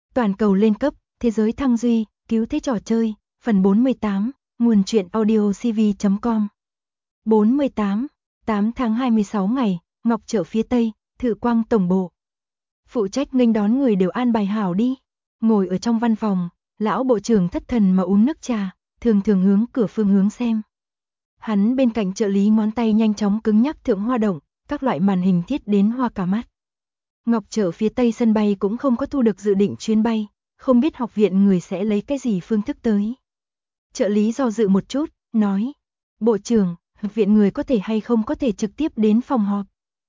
Toàn cầu lên cấp, thế giới thăng duy, cứu thế trò chơi, phần 48, nguồn truyện audio cv.com. 48, 8 tháng 26 ngày, Ngọc Chợ phía Tây, Thự Quang tổng bộ. Phụ trách nghênh đón người đều an bài hảo đi. Ngồi ở trong văn phòng, lão bộ trưởng thất thần mà uống nước trà, thường thường hướng cửa phương hướng xem. Hắn bên cạnh trợ lý ngón tay nhanh chóng cứng nhắc thượng hoa động, các loại màn hình thiết đến hoa cả mắt. Ngọc Chợ phía Tây sân bay cũng không có thu được dự định chuyến bay, không biết học viện người sẽ lấy cái gì phương thức tới. Trợ lý do dự một chút, nói, bộ trưởng, học viện người có thể hay không có thể trực tiếp đến phòng họp.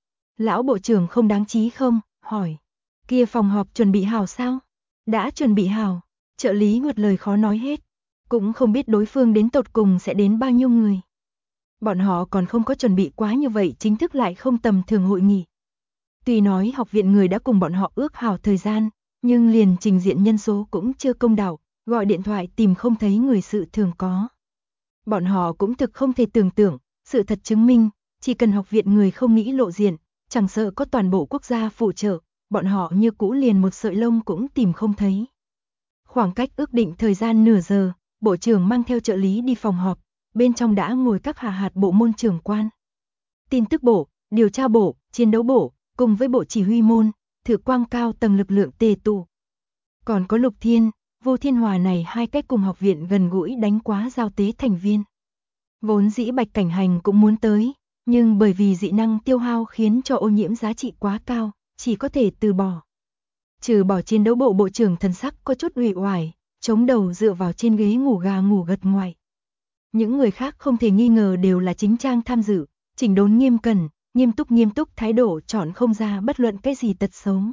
Lão bộ trưởng không đáng trí không, hỏi, kia phòng họp chuẩn bị hảo sao? Đã chuẩn bị hảo, trợ lý nguột lời khó nói hết, cũng không biết đối phương đến tột cùng sẽ đến bao nhiêu người. Bọn họ còn không có chuẩn bị quá như vậy chính thức lại không tầm thường hội nghị. Tuy nói học viện người đã cùng bọn họ ước hảo thời gian, nhưng liền trình diện nhân số cũng chưa công đạo, gọi điện thoại tìm không thấy người sự thường có. Bọn họ cũng thực không thể tưởng tượng, sự thật chứng minh, chỉ cần học viện người không nghĩ lộ diện, chẳng sợ có toàn bộ quốc gia phụ trợ, bọn họ như cũ liền một sợi lông cũng tìm không thấy. Khoảng cách ước định thời gian nửa giờ, bộ trưởng mang theo trợ lý đi phòng họp, bên trong đã ngồi các hạ hạt bộ môn trưởng quan. Tin tức bộ, điều tra bộ, chiến đấu bộ, cùng với bộ chỉ huy môn, Thự Quang cao tầng lực lượng tề tụ. Còn có Lục Thiên, Vô Thiên Hòa này hai cách cùng học viện gần gũi đánh quá giao tế thành viên. Vốn dĩ Bạch Cảnh Hành cũng muốn tới, nhưng bởi vì dị năng tiêu hao khiến cho ô nhiễm giá trị quá cao, chỉ có thể từ bỏ. Trừ bỏ chiến đấu bộ bộ trưởng thần sắc có chút uể oải, chống đầu dựa vào trên ghế ngủ gà ngủ gật ngoài. Những người khác không thể nghi ngờ đều là chính trang tham dự, chỉnh đốn nghiêm cẩn, nghiêm túc thái độ chọn không ra bất luận cái gì tật xấu.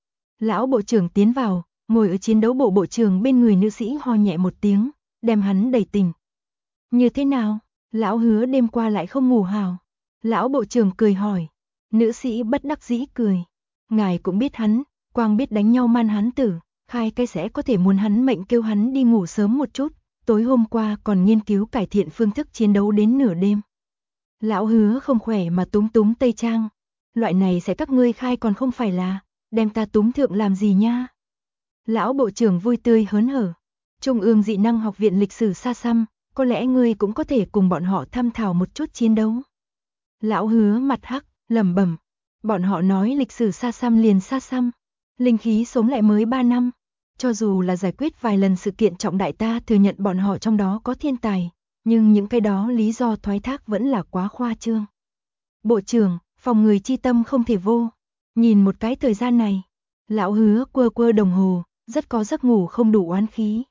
Lão bộ trưởng tiến vào, ngồi ở chiến đấu bộ bộ trưởng bên người nữ sĩ ho nhẹ một tiếng, đem hắn đẩy tỉnh. Như thế nào? Lão hứa đêm qua lại không ngủ hào. Lão bộ trưởng cười hỏi. Nữ sĩ bất đắc dĩ cười. Ngài cũng biết hắn, quang biết đánh nhau man hắn tử, khai cái sẽ có thể muốn hắn mệnh kêu hắn đi ngủ sớm một chút. Tối hôm qua còn nghiên cứu cải thiện phương thức chiến đấu đến nửa đêm. Lão hứa không khỏe mà túm tây trang. Loại này sẽ các ngươi khai còn không phải là, đem ta túm thượng làm gì nha. Lão bộ trưởng vui tươi hớn hở. Trung ương dị năng học viện lịch sử xa xăm, có lẽ ngươi cũng có thể cùng bọn họ tham thảo một chút chiến đấu. Lão hứa mặt hắc, lẩm bẩm. Bọn họ nói lịch sử xa xăm liền xa xăm. Linh khí sống lại mới 3 năm. Cho dù là giải quyết vài lần sự kiện trọng đại ta thừa nhận bọn họ trong đó có thiên tài, nhưng những cái đó lý do thoái thác vẫn là quá khoa trương. Bộ trưởng, phòng người chi tâm không thể vô. Nhìn một cái thời gian này, lão hứa quơ đồng hồ, rất có giấc ngủ không đủ oán khí.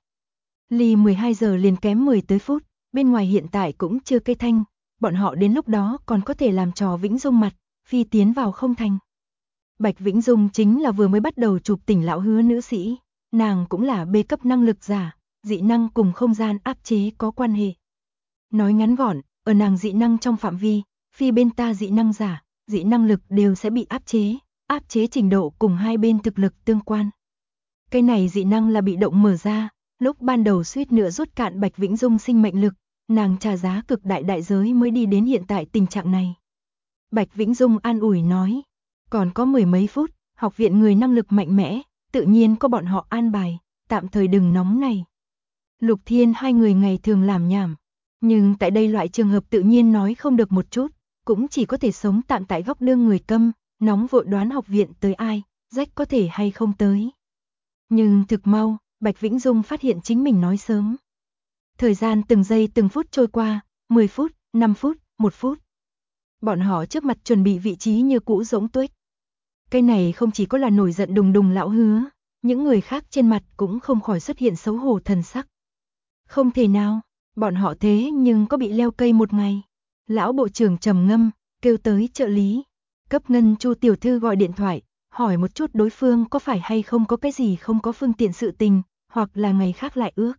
Ly 12 giờ liền kém 10 tới phút, bên ngoài hiện tại cũng chưa cây thanh, bọn họ đến lúc đó còn có thể làm trò Vĩnh Dung mặt, phi tiến vào không thành. Bạch Vĩnh Dung chính là vừa mới bắt đầu chụp tỉnh lão hứa nữ sĩ, nàng cũng là B cấp năng lực giả, dị năng cùng không gian áp chế có quan hệ. Nói ngắn gọn, ở nàng dị năng trong phạm vi, phi bên ta dị năng giả, dị năng lực đều sẽ bị áp chế trình độ cùng hai bên thực lực tương quan. Cái này dị năng là bị động mở ra, lúc ban đầu suýt nữa rút cạn Bạch Vĩnh Dung sinh mệnh lực, nàng trả giá cực đại giới mới đi đến hiện tại tình trạng này. Bạch Vĩnh Dung an ủi nói, còn có 10 mấy phút, học viện người năng lực mạnh mẽ, tự nhiên có bọn họ an bài, tạm thời đừng nóng này. Lục Thiên hai người ngày thường làm nhảm, nhưng tại đây loại trường hợp tự nhiên nói không được một chút, cũng chỉ có thể sống tạm tại góc đương người câm, nóng vội đoán học viện tới ai, rách có thể hay không tới. Nhưng thực mau, Bạch Vĩnh Dung phát hiện chính mình nói sớm. Thời gian từng giây từng phút trôi qua, 10 phút, 5 phút, 1 phút. Bọn họ trước mặt chuẩn bị vị trí như cũ rỗng tuếch. Cái này không chỉ có là nổi giận đùng lão hứa, những người khác trên mặt cũng không khỏi xuất hiện xấu hổ thần sắc. Không thể nào, bọn họ thế nhưng có bị leo cây một ngày. Lão bộ trưởng trầm ngâm, kêu tới trợ lý. Cấp ngân Chu tiểu thư gọi điện thoại, hỏi một chút đối phương có phải hay không có cái gì không có phương tiện sự tình, hoặc là ngày khác lại ước.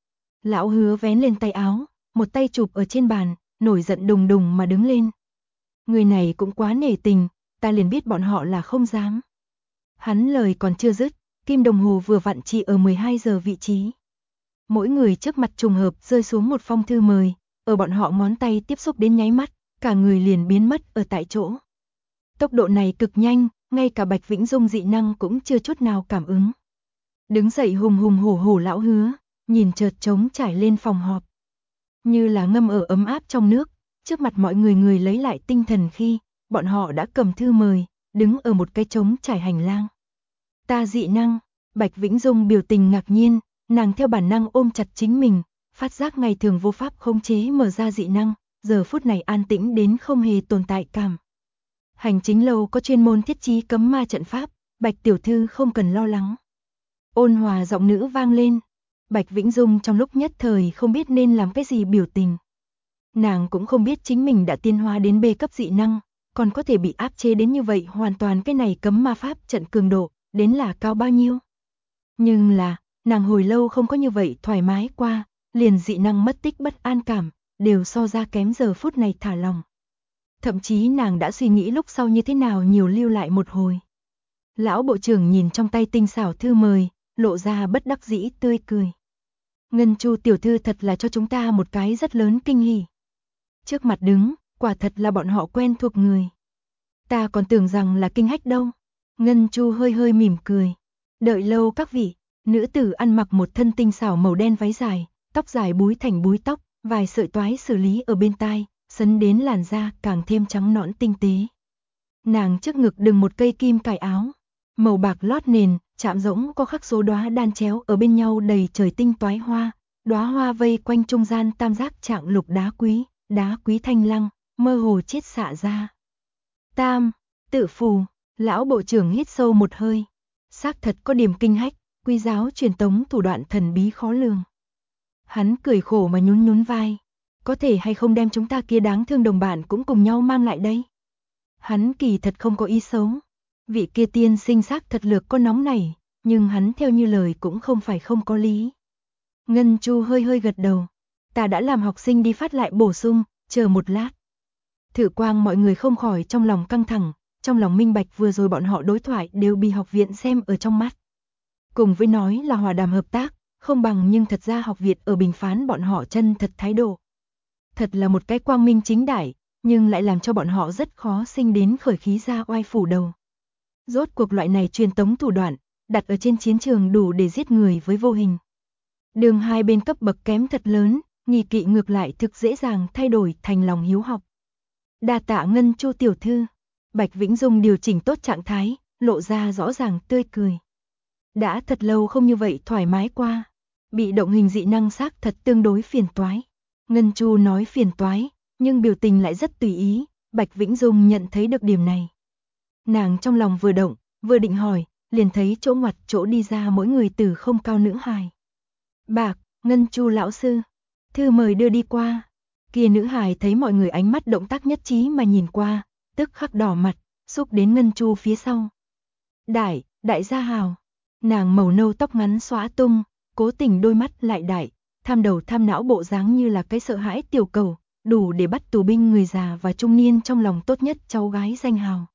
Lão hứa vén lên tay áo, một tay chụp ở trên bàn, nổi giận đùng mà đứng lên. Người này cũng quá nể tình, ta liền biết bọn họ là không dám. Hắn lời còn chưa dứt, kim đồng hồ vừa vặn chỉ ở 12 giờ vị trí. Mỗi người trước mặt trùng hợp rơi xuống một phong thư mời, ở bọn họ ngón tay tiếp xúc đến nháy mắt, cả người liền biến mất ở tại chỗ. Tốc độ này cực nhanh, ngay cả Bạch Vĩnh Dung dị năng cũng chưa chút nào cảm ứng. Đứng dậy hùng hùng hổ hổ lão Hứa, nhìn chợt trống trải lên phòng họp. Như là ngâm ở ấm áp trong nước, trước mặt mọi người lấy lại tinh thần khi bọn họ đã cầm thư mời, đứng ở một cái trống trải hành lang. Ta dị năng, Bạch Vĩnh Dung biểu tình ngạc nhiên, nàng theo bản năng ôm chặt chính mình, phát giác ngày thường vô pháp khống chế mở ra dị năng, giờ phút này an tĩnh đến không hề tồn tại cảm. Hành chính lâu có chuyên môn thiết trí cấm ma trận pháp, Bạch tiểu thư không cần lo lắng. Ôn hòa giọng nữ vang lên, Bạch Vĩnh Dung trong lúc nhất thời không biết nên làm cái gì biểu tình. Nàng cũng không biết chính mình đã tiến hóa đến B cấp dị năng, còn có thể bị áp chế đến như vậy, hoàn toàn cái này cấm ma pháp trận cường độ, đến là cao bao nhiêu. Nhưng là, nàng hồi lâu không có như vậy thoải mái qua, liền dị năng mất tích bất an cảm, đều so ra kém giờ phút này thả lòng. Thậm chí nàng đã suy nghĩ lúc sau như thế nào nhiều lưu lại một hồi. Lão bộ trưởng nhìn trong tay tinh xảo thư mời, lộ ra bất đắc dĩ tươi cười. Ngân Chu tiểu thư thật là cho chúng ta một cái rất lớn kinh hỉ. Trước mặt đứng, quả thật là bọn họ quen thuộc người. Ta còn tưởng rằng là kinh hách đâu. Ngân Chu hơi hơi mỉm cười. Đợi lâu các vị, nữ tử ăn mặc một thân tinh xảo màu đen váy dài, tóc dài búi thành búi tóc, vài sợi toái xử lý ở bên tai, sấn đến làn da càng thêm trắng nõn tinh tế. Nàng trước ngực đừng một cây kim cài áo, màu bạc lót nền, chạm rỗng có khắc số đóa đan chéo ở bên nhau đầy trời tinh toái hoa, đóa hoa vây quanh trung gian tam giác trạng lục đá quý thanh lăng, mơ hồ chiết xạ ra. Tam, tự phù, lão bộ trưởng hít sâu một hơi. Xác thật có điểm kinh hách, quý giáo truyền tống thủ đoạn thần bí khó lường. Hắn cười khổ mà nhún nhún vai. Có thể hay không đem chúng ta kia đáng thương đồng bạn cũng cùng nhau mang lại đây? Hắn kỳ thật không có ý xấu. Vị kia tiên sinh xác thật lược có nóng này, nhưng hắn theo như lời cũng không phải không có lý. Ngân Chu hơi hơi gật đầu. Ta đã làm học sinh đi phát lại bổ sung, chờ một lát. Thử quang mọi người không khỏi trong lòng căng thẳng, trong lòng minh bạch vừa rồi bọn họ đối thoại đều bị học viện xem ở trong mắt. Cùng với nói là hòa đàm hợp tác, không bằng nhưng thật ra học viện ở bình phán bọn họ chân thật thái độ. Thật là một cái quang minh chính đại, nhưng lại làm cho bọn họ rất khó sinh đến khởi khí ra oai phủ đầu. Rốt cuộc loại này truyền tống thủ đoạn, đặt ở trên chiến trường đủ để giết người với vô hình. Đường hai bên cấp bậc kém thật lớn, nghi kỵ ngược lại thực dễ dàng thay đổi thành lòng hiếu học. Đa tạ Ngân Chu tiểu thư. Bạch Vĩnh Dung điều chỉnh tốt trạng thái, lộ ra rõ ràng tươi cười. Đã thật lâu không như vậy thoải mái qua. Bị động hình dị năng xác thật tương đối phiền toái. Ngân Chu nói phiền toái, nhưng biểu tình lại rất tùy ý. Bạch Vĩnh Dung nhận thấy được điểm này. Nàng trong lòng vừa động, vừa định hỏi, liền thấy chỗ ngoặt chỗ đi ra mỗi người từ không cao nữ hài. Bạc, Ngân Chu lão sư, thư mời đưa đi qua. Kia nữ hài thấy mọi người ánh mắt động tác nhất trí mà nhìn qua, tức khắc đỏ mặt, xúc đến Ngân Chu phía sau. Đại gia hào. Nàng màu nâu tóc ngắn xõa tung, cố tình đôi mắt lại đại, tham đầu tham não bộ dáng như là cái sợ hãi tiểu cầu, đủ để bắt tù binh người già và trung niên trong lòng tốt nhất cháu gái danh hào.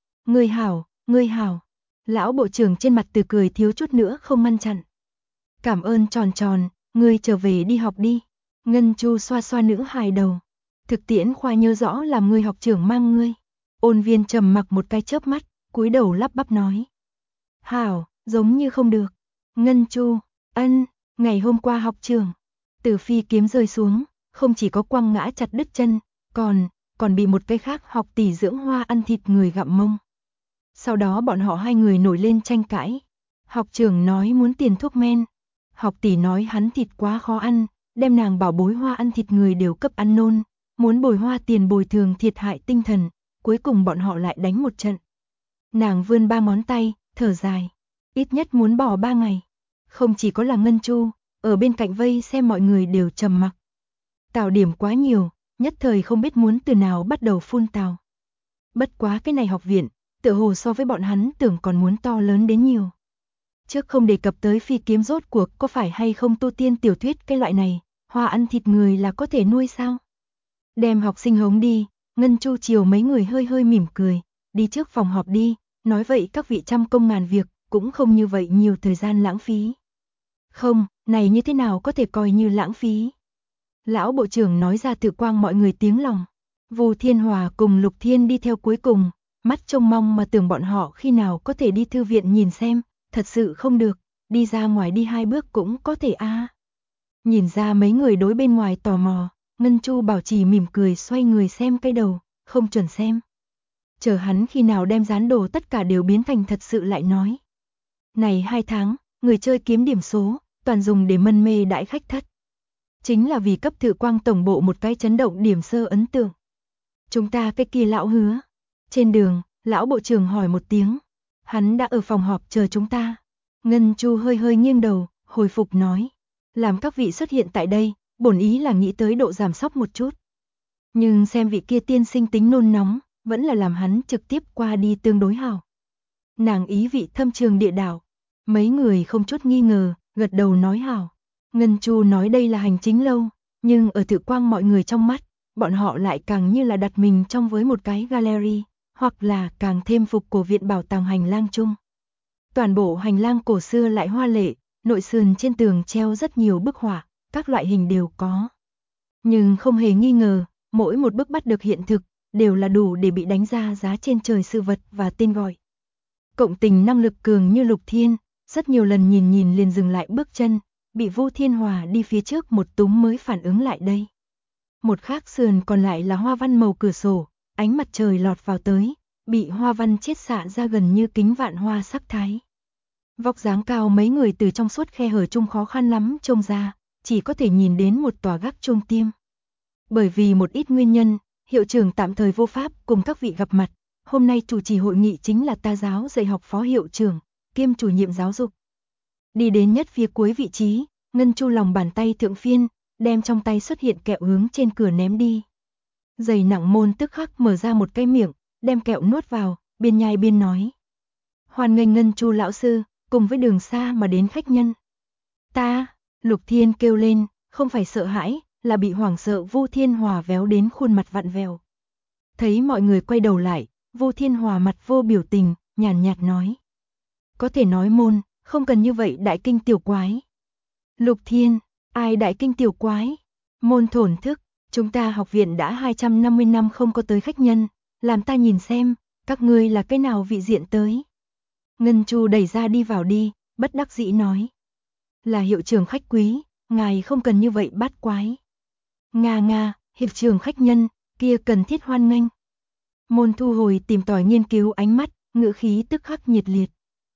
Ngươi hảo. Lão bộ trưởng trên mặt từ cười thiếu chút nữa không ngăn chặn. Cảm ơn tròn tròn, ngươi trở về đi học đi. Ngân Chu xoa xoa nữ hài đầu. Thực tiễn khoa nhớ rõ làm ngươi học trưởng mang ngươi. Ôn Viên trầm mặc một cái chớp mắt, cúi đầu lắp bắp nói. Hảo, giống như không được. Ngân Chu, ngày hôm qua học trường. Từ phi kiếm rơi xuống, không chỉ có quăng ngã chặt đứt chân, còn bị một cái khác học tỷ dưỡng hoa ăn thịt người gặm mông. Sau đó bọn họ hai người nổi lên tranh cãi. Học trưởng nói muốn tiền thuốc men. Học tỷ nói hắn thịt quá khó ăn, đem nàng bảo bối hoa ăn thịt người đều cấp ăn nôn, muốn bồi hoa tiền bồi thường thiệt hại tinh thần, cuối cùng bọn họ lại đánh một trận. Nàng vươn 3 ngón tay, thở dài, ít nhất muốn bỏ 3 ngày. Không chỉ có là Ngân Chu, ở bên cạnh vây xem mọi người đều trầm mặc. Tào điểm quá nhiều, nhất thời không biết muốn từ nào bắt đầu phun tào. Bất quá cái này học viện, tựa hồ so với bọn hắn tưởng còn muốn to lớn đến nhiều. Trước không đề cập tới phi kiếm rốt cuộc có phải hay không tu tiên tiểu thuyết cái loại này, hoa ăn thịt người là có thể nuôi sao? Đem học sinh hống đi, Ngân Chu chiều mấy người hơi hơi mỉm cười, đi trước phòng họp đi, nói vậy các vị trăm công ngàn việc, cũng không như vậy nhiều thời gian lãng phí. Không, này như thế nào có thể coi như lãng phí? Lão bộ trưởng nói ra tự quang mọi người tiếng lòng. Vu Thiên Hòa cùng Lục Thiên đi theo cuối cùng, mắt trông mong mà tưởng bọn họ khi nào có thể đi thư viện nhìn xem, thật sự không được, đi ra ngoài đi 2 bước cũng có thể a. Nhìn ra mấy người đối bên ngoài tò mò, Ngân Chu bảo trì mỉm cười xoay người xem cái đầu, không chuẩn xem. Chờ hắn khi nào đem dán đồ tất cả đều biến thành thật sự lại nói. Này 2 tháng, người chơi kiếm điểm số, toàn dùng để mân mê đãi khách thất. Chính là vì cấp Thự Quang tổng bộ một cái chấn động điểm sơ ấn tượng. Chúng ta cái kia lão hứa. Trên đường, lão bộ trưởng hỏi một tiếng. Hắn đã ở phòng họp chờ chúng ta. Ngân Chu hơi hơi nghiêng đầu, hồi phục nói. Làm các vị xuất hiện tại đây, bổn ý là nghĩ tới độ giảm sóc một chút. Nhưng xem vị kia tiên sinh tính nôn nóng, vẫn là làm hắn trực tiếp qua đi tương đối hảo. Nàng ý vị thâm trường địa đạo. Mấy người không chút nghi ngờ, gật đầu nói hảo. Ngân Chu nói đây là hành chính lâu, nhưng ở Thự Quang mọi người trong mắt, bọn họ lại càng như là đặt mình trong với một cái gallery, hoặc là càng thêm phục cổ viện bảo tàng hành lang chung. Toàn bộ hành lang cổ xưa lại hoa lệ, nội sườn trên tường treo rất nhiều bức họa, các loại hình đều có. Nhưng không hề nghi ngờ, mỗi một bức bắt được hiện thực, đều là đủ để bị đánh ra giá trên trời sự vật và tên gọi. Cộng tình năng lực cường như Lục Thiên, rất nhiều lần nhìn liền dừng lại bước chân, bị Vu Thiên Hòa đi phía trước một túm mới phản ứng lại đây. Một khác sườn còn lại là hoa văn màu cửa sổ, ánh mặt trời lọt vào tới, bị hoa văn chiết xạ ra gần như kính vạn hoa sắc thái. Vóc dáng cao mấy người từ trong suốt khe hở chung khó khăn lắm trông ra, chỉ có thể nhìn đến một tòa gác chuông tiêm. Bởi vì một ít nguyên nhân, hiệu trưởng tạm thời vô pháp cùng các vị gặp mặt, hôm nay chủ trì hội nghị chính là ta giáo dạy học phó hiệu trưởng, kiêm chủ nhiệm giáo dục. Đi đến nhất phía cuối vị trí, Ngân Chu lòng bàn tay thượng phiên, đem trong tay xuất hiện kẹo hướng trên cửa ném đi. Dày nặng môn tức khắc mở ra một cái miệng, đem kẹo nuốt vào, biên nhai biên nói. Hoan nghênh Ngân Chu lão sư, cùng với đường xa mà đến khách nhân. Ta, Lục Thiên kêu lên, không phải sợ hãi, là bị hoảng sợ Vu Thiên Hòa véo đến khuôn mặt vặn vẹo. Thấy mọi người quay đầu lại, Vu Thiên Hòa mặt vô biểu tình, nhàn nhạt nói. Có thể nói môn, không cần như vậy đại kinh tiểu quái. Lục Thiên, ai đại kinh tiểu quái? Môn thổn thức, chúng ta học viện đã 250 năm không có tới khách nhân, làm ta nhìn xem, các ngươi là cái nào vị diện tới. Ngân Chu đẩy ra đi vào đi, bất đắc dĩ nói. Là hiệu trưởng khách quý, ngài không cần như vậy bát quái. Nga, hiệu trưởng khách nhân, kia cần thiết hoan nghênh. Môn thu hồi tìm tòi nghiên cứu ánh mắt, ngữ khí tức khắc nhiệt liệt.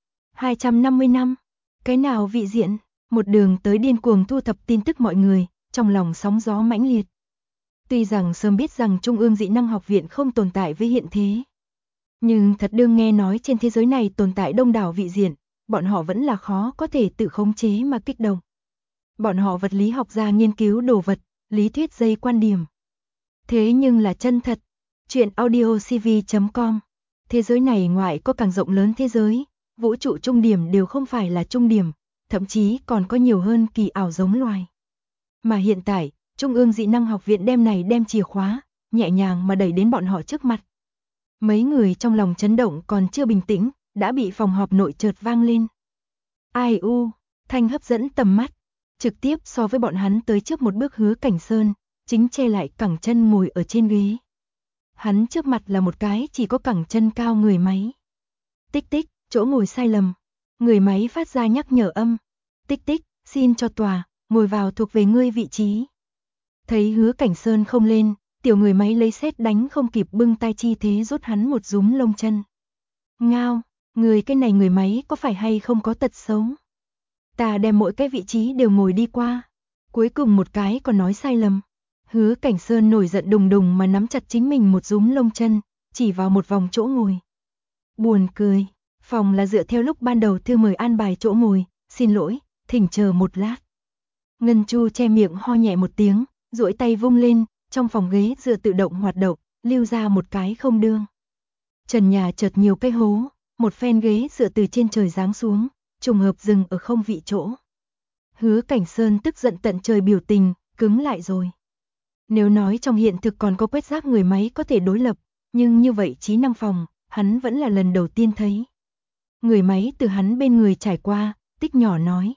250 năm, cái nào vị diện, một đường tới điên cuồng thu thập tin tức mọi người, trong lòng sóng gió mãnh liệt. Tuy rằng sớm biết rằng Trung ương dị năng học viện không tồn tại với hiện thế. Nhưng thật đương nghe nói trên thế giới này tồn tại đông đảo vị diện, bọn họ vẫn là khó có thể tự khống chế mà kích động. Bọn họ vật lý học gia nghiên cứu đồ vật, lý thuyết dây quan điểm. Thế nhưng là chân thật. Chuyện audiocv.com. Thế giới này ngoại có càng rộng lớn thế giới, vũ trụ trung điểm đều không phải là trung điểm, thậm chí còn có nhiều hơn kỳ ảo giống loài. Mà hiện tại, Trung ương dị năng học viện đem chìa khóa, nhẹ nhàng mà đẩy đến bọn họ trước mặt. Mấy người trong lòng chấn động còn chưa bình tĩnh, đã bị phòng họp nội chợt vang lên. Ai u, thanh hấp dẫn tầm mắt, trực tiếp so với bọn hắn tới trước một bước Hứa Cảnh Sơn, chính che lại cẳng chân ngồi ở trên ghế. Hắn trước mặt là một cái chỉ có cẳng chân cao người máy. Tích tích, chỗ ngồi sai lầm. Người máy phát ra nhắc nhở âm. Tích tích, xin cho tòa, ngồi vào thuộc về ngươi vị trí. Thấy Hứa Cảnh Sơn không lên, tiểu người máy lấy sét đánh không kịp bưng tay chi thế rút hắn một rúm lông chân. Ngao, người cái này người máy có phải hay không có tật xấu? Ta đem mỗi cái vị trí đều ngồi đi qua. Cuối cùng một cái còn nói sai lầm. Hứa Cảnh Sơn nổi giận đùng đùng mà nắm chặt chính mình một rúm lông chân, chỉ vào một vòng chỗ ngồi. Buồn cười, phòng là dựa theo lúc ban đầu thư mời an bài chỗ ngồi, xin lỗi, thỉnh chờ một lát. Ngân Chu che miệng ho nhẹ một tiếng, duỗi tay vung lên, trong phòng ghế dựa tự động hoạt động, lưu ra một cái không đương. Trần nhà chợt nhiều cái hố, một phen ghế dựa từ trên trời giáng xuống, trùng hợp dừng ở không vị chỗ. Hứa Cảnh Sơn tức giận tận trời biểu tình, cứng lại rồi. Nếu nói trong hiện thực còn có quét rác người máy có thể đối lập, nhưng như vậy trí năng phòng, hắn vẫn là lần đầu tiên thấy. Người máy từ hắn bên người trải qua, tích nhỏ nói.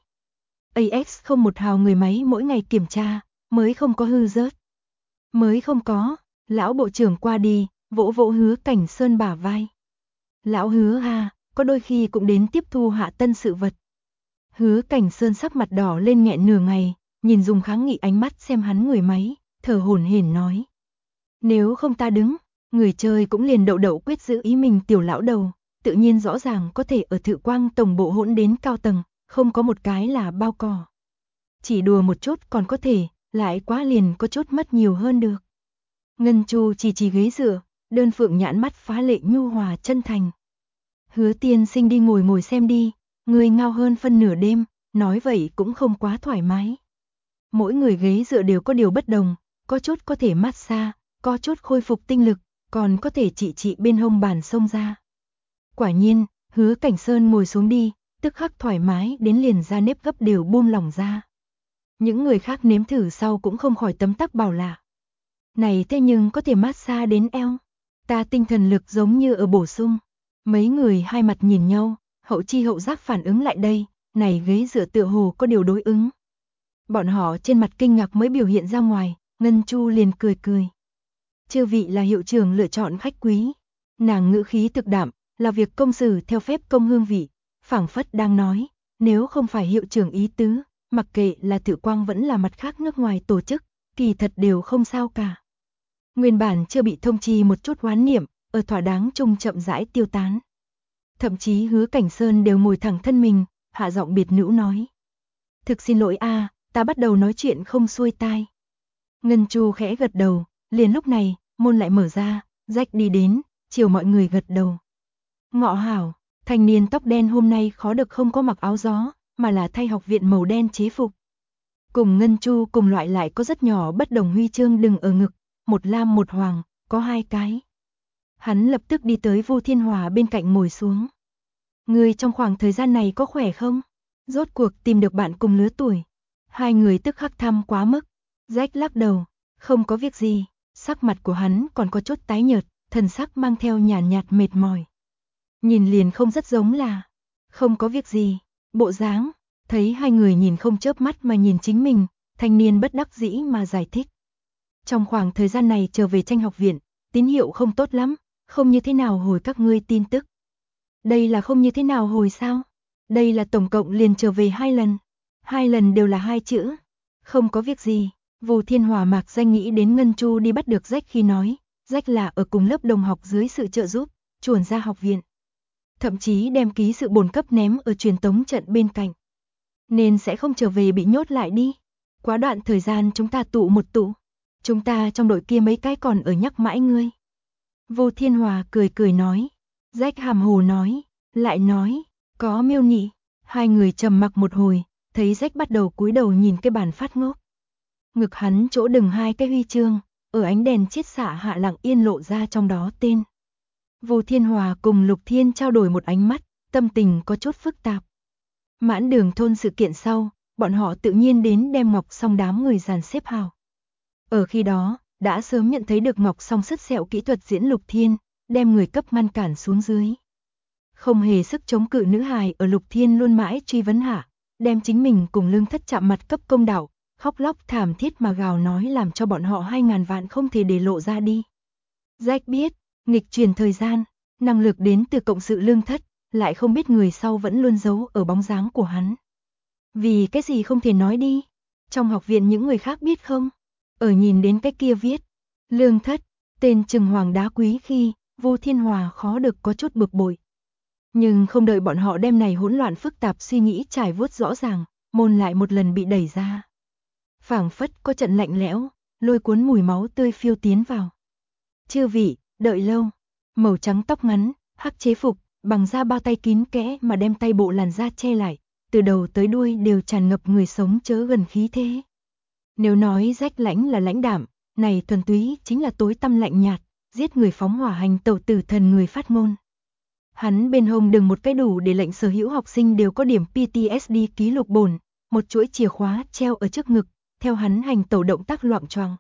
AX không một hào người máy mỗi ngày kiểm tra, mới không có hư rớt. Mới không có, lão bộ trưởng qua đi, vỗ vỗ Hứa Cảnh Sơn bả vai. Lão Hứa ha, có đôi khi cũng đến tiếp thu hạ tân sự vật. Hứa Cảnh Sơn sắc mặt đỏ lên nghẹn nửa ngày, nhìn dùng kháng nghị ánh mắt xem hắn người máy, thở hổn hển nói. Nếu không ta đứng, người chơi cũng liền đậu đậu quyết giữ ý mình tiểu lão đầu, tự nhiên rõ ràng có thể ở Thự Quang tổng bộ hỗn đến cao tầng, không có một cái là bao cỏ. Chỉ đùa một chút còn có thể, lại quá liền có chút mất nhiều hơn được. Ngân Chu chỉ ghế dựa, đơn phượng nhãn mắt phá lệ nhu hòa chân thành. Hứa tiên sinh đi ngồi xem đi, người ngao hơn phân nửa đêm, nói vậy cũng không quá thoải mái. Mỗi người ghế dựa đều có điều bất đồng, có chút có thể massage, có chút khôi phục tinh lực, còn có thể trị bên hông bàn xông ra. Quả nhiên, Hứa Cảnh Sơn ngồi xuống đi, tức khắc thoải mái đến liền da nếp gấp đều buông lỏng ra. Những người khác nếm thử sau cũng không khỏi tấm tắc bảo lạ. Này thế nhưng có thể massage đến eo, ta tinh thần lực giống như ở bổ sung. Mấy người hai mặt nhìn nhau, hậu chi hậu giác phản ứng lại đây, này ghế dựa tựa hồ có điều đối ứng. Bọn họ trên mặt kinh ngạc mới biểu hiện ra ngoài, Ngân Chu liền cười. Chư vị là hiệu trưởng lựa chọn khách quý. Nàng ngữ khí thực đạm, là việc công xử theo phép công hương vị, phảng phất đang nói, nếu không phải hiệu trưởng ý tứ, mặc kệ là Thự Quang vẫn là mặt khác nước ngoài tổ chức, kỳ thật đều không sao cả. Nguyên bản chưa bị thông chi một chút oán niệm, ở thỏa đáng chung chậm rãi tiêu tán. Thậm chí Hứa Cảnh Sơn đều ngồi thẳng thân mình, hạ giọng biệt nữ nói. Thực xin lỗi a, ta bắt đầu nói chuyện không xuôi tai. Ngân Chu khẽ gật đầu, liền lúc này, môn lại mở ra, Jack đi đến, chiều mọi người gật đầu. Ngọ hảo, thanh niên tóc đen hôm nay khó được không có mặc áo gió, mà là thay học viện màu đen chế phục. Cùng Ngân Chu cùng loại lại có rất nhỏ bất đồng huy chương đừng ở ngực, một lam một hoàng, có 2 cái. Hắn lập tức đi tới Vu Thiên Hòa bên cạnh ngồi xuống. Người trong khoảng thời gian này có khỏe không? Rốt cuộc tìm được bạn cùng lứa tuổi. Hai người tức khắc thăm quá mức. Jack lắc đầu, không có việc gì. Sắc mặt của hắn còn có chút tái nhợt, thần sắc mang theo nhàn nhạt mệt mỏi. Nhìn liền không rất giống là không có việc gì. Bộ dáng, thấy hai người nhìn không chớp mắt mà nhìn chính mình, thanh niên bất đắc dĩ mà giải thích. Trong khoảng thời gian này trở về tranh học viện, tín hiệu không tốt lắm, không như thế nào hồi các ngươi tin tức. Đây là không như thế nào hồi sao? Đây là tổng cộng liền trở về 2 lần. 2 lần đều là 2 chữ. Không có việc gì. Vu Thiên Hòa mạc danh nghĩ đến Ngân Chu đi bắt được Jack khi nói, Jack là ở cùng lớp đồng học dưới sự trợ giúp, chuồn ra học viện. Thậm chí đem ký sự bổn cấp ném ở truyền tống trận bên cạnh. Nên sẽ không trở về bị nhốt lại đi. Quá đoạn thời gian chúng ta tụ một tụ. Chúng ta trong đội kia mấy cái còn ở nhắc mãi ngươi. Vu Thiên Hòa cười nói. Jack hàm hồ nói, lại nói, có Miêu nhị. Hai người trầm mặc một hồi, thấy Jack bắt đầu cúi đầu nhìn cái bàn phát ngốc. Ngực hắn chỗ đừng 2 cái huy chương, ở ánh đèn chiết xạ hạ lặng yên lộ ra trong đó tên. Vu Thiên Hòa cùng Lục Thiên trao đổi một ánh mắt, tâm tình có chút phức tạp. Mãn Đường thôn sự kiện sau, bọn họ tự nhiên đến đem Ngọc Song đám người dàn xếp hào. Ở khi đó, đã sớm nhận thấy được Ngọc Song sứt sẹo kỹ thuật diễn Lục Thiên, đem người cấp ngăn cản xuống dưới. Không hề sức chống cự nữ hài ở Lục Thiên luôn mãi truy vấn hạ, đem chính mình cùng Lương Thất chạm mặt cấp công đạo, khóc lóc thảm thiết mà gào nói làm cho bọn họ 2.000 vạn không thể để lộ ra đi. Jack biết, nghịch truyền thời gian, năng lực đến từ cộng sự Lương Thất, lại không biết người sau vẫn luôn giấu ở bóng dáng của hắn. Vì cái gì không thể nói đi? Trong học viện những người khác biết không? Ở nhìn đến cái kia viết, Lương Thất, tên Trừng Hoàng đá quý khi, Vu Thiên Hòa khó được có chút bực bội. Nhưng không đợi bọn họ đem này hỗn loạn phức tạp suy nghĩ trải vuốt rõ ràng, môn lại một lần bị đẩy ra. Phảng phất có trận lạnh lẽo, lôi cuốn mùi máu tươi phiêu tiến vào. Chư vị, đợi lâu. Màu trắng tóc ngắn, hắc chế phục, bằng da bao tay kín kẽ mà đem tay bộ làn da che lại, từ đầu tới đuôi đều tràn ngập người sống chớ gần khí thế. Nếu nói Jack lãnh là lãnh đạm, này thuần túy chính là tối tăm lạnh nhạt, giết người phóng hỏa hành tẩu tử thần người phát ngôn. Hắn bên hông đừng một cái đủ để lệnh sở hữu học sinh đều có điểm PTSD ký lục bổn, một chuỗi chìa khóa treo ở trước ngực, theo hắn hành tẩu động tác loạng choạng.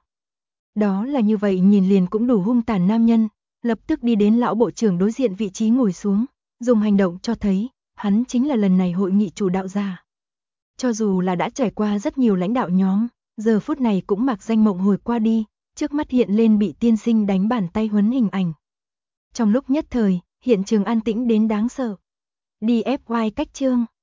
Đó là như vậy nhìn liền cũng đủ hung tàn nam nhân, lập tức đi đến lão bộ trưởng đối diện vị trí ngồi xuống, dùng hành động cho thấy, hắn chính là lần này hội nghị chủ đạo giả. Cho dù là đã trải qua rất nhiều lãnh đạo nhóm, giờ phút này cũng mặc danh mộng hồi qua đi, trước mắt hiện lên bị tiên sinh đánh bàn tay huấn hình ảnh. Trong lúc nhất thời, hiện trường an tĩnh đến đáng sợ. DFY cách chương